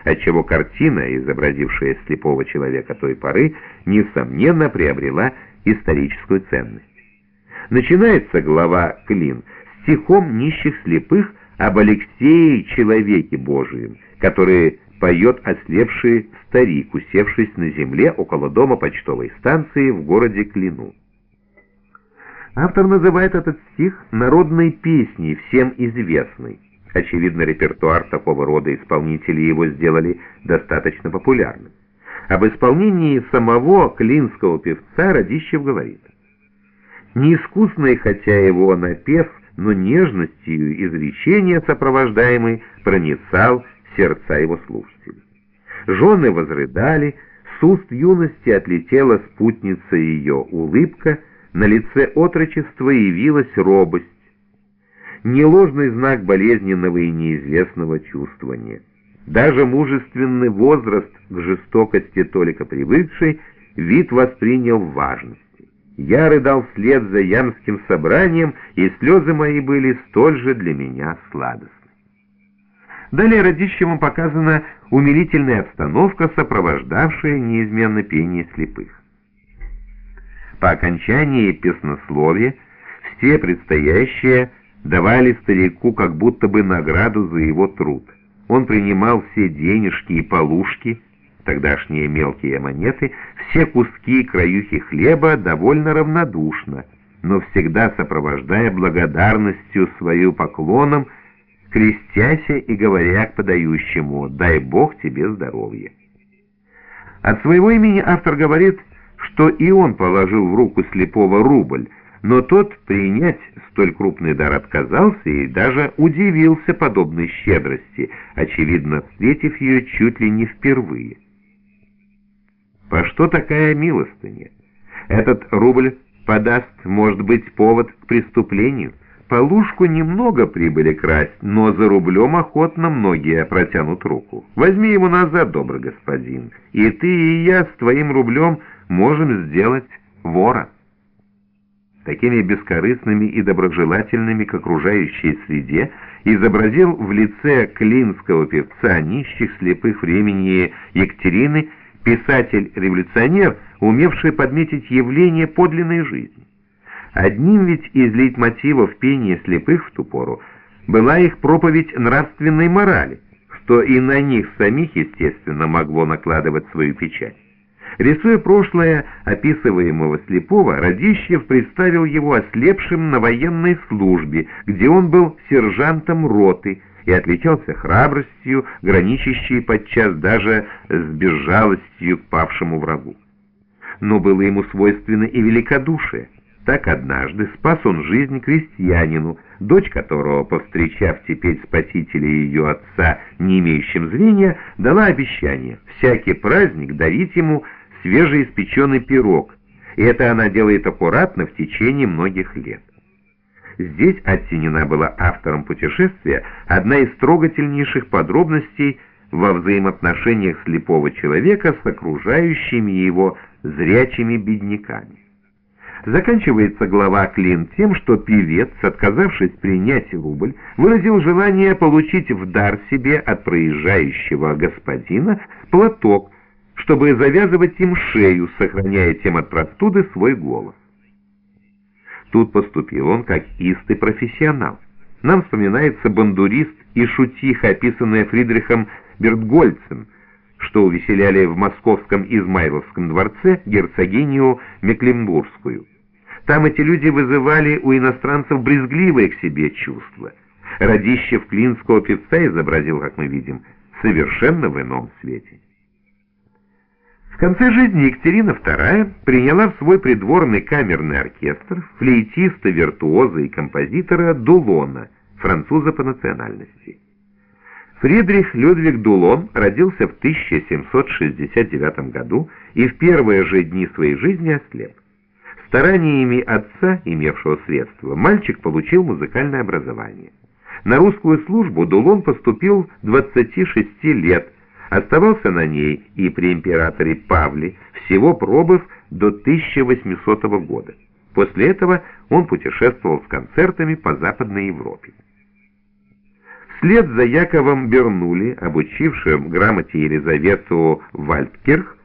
отчего картина, изобразившая слепого человека той поры, несомненно приобрела историческую ценность. Начинается глава «Клин» стихом нищих слепых об Алексее, человеке Божием, который поет ослепший старик, усевшись на земле около дома почтовой станции в городе Клину. Автор называет этот стих народной песней, всем известной. Очевидно, репертуар такого рода исполнителей его сделали достаточно популярным. Об исполнении самого клинского певца Радищев говорит: «Неискусный, хотя его напев, но нежностью изречения сопровождаемый проницал сердца его слушателей. Жены возрыдали, с уст юности отлетела спутница ее улыбка, на лице отрочества явилась робость, не ложный знак болезненного и неизвестного чувствования. Даже мужественный возраст к жестокости только привыкший, вид воспринял важности. Я рыдал вслед за ямским собранием, и слезы мои были столь же для меня сладостны». Далее Радищевым показана умилительная обстановка, сопровождавшая неизменно пение слепых. По окончании песнословия все предстоящие давали старику как будто бы награду за его труд. Он принимал все денежки и полушки, тогдашние мелкие монеты, все куски и краюхи хлеба довольно равнодушно, но всегда сопровождая благодарностью свою поклоном, крестяся и говоря к подающему: «Дай Бог тебе здоровья». От своего имени автор говорит, что и он положил в руку слепого рубль, но тот принять столь крупный дар отказался и даже удивился подобной щедрости, очевидно, встретив ее чуть ли не впервые. По что такая милостыня? Этот рубль подаст, может быть, повод к преступлению. Полушку немного прибыли красть, но за рублем охотно многие протянут руку. Возьми его назад, добрый господин, и ты, и я с твоим рублем можем сделать вора. Такими бескорыстными и доброжелательными к окружающей среде изобразил в лице клинского певца нищих слепых времени Екатерины писатель-революционер, умевший подметить явление подлинной жизни. Одним ведь из лейтмотивов пения слепых в ту пору была их проповедь нравственной морали, что и на них самих, естественно, могло накладывать свою печать. Рисуя прошлое описываемого слепого, Радищев представил его ослепшим на военной службе, где он был сержантом роты и отличался храбростью, граничащей подчас даже с безжалостью к павшему врагу. Но было ему свойственно и великодушие. Так однажды спас он жизнь крестьянину, дочь которого, повстречав теперь спасителя ее отца, не имеющим зрения, дала обещание всякий праздник дарить ему свежеиспеченный пирог, и это она делает аккуратно в течение многих лет. Здесь оттенена была автором путешествия одна из трогательнейших подробностей во взаимоотношениях слепого человека с окружающими его зрячими бедняками. Заканчивается глава «Клин» тем, что певец, отказавшись принять рубль, выразил желание получить в дар себе от проезжающего господина платок, чтобы завязывать им шею, сохраняя тем от простуды свой голос. Тут поступил он как истый профессионал. Нам вспоминается бандурист и шутиха, описанная Фридрихом Бертгольцем, что увеселяли в московском Измайловском дворце герцогиню Мекленбургскую. Там эти люди вызывали у иностранцев брезгливые к себе чувства. Радищев клинского певца изобразил, как мы видим, совершенно в ином свете. В конце жизни Екатерина II приняла в свой придворный камерный оркестр флейтиста, виртуоза и композитора Дулона, француза по национальности. Фридрих Людвиг Дулон родился в 1769 году и в первые же дни своей жизни ослеп. Стараниями отца, имевшего средства, мальчик получил музыкальное образование. На русскую службу Дулон поступил 26 лет, оставался на ней и при императоре Павле, всего пробыв до 1800 года. После этого он путешествовал с концертами по Западной Европе. Вслед за Яковом Бернулли, обучившим грамоте Елизавету Вальдкирх,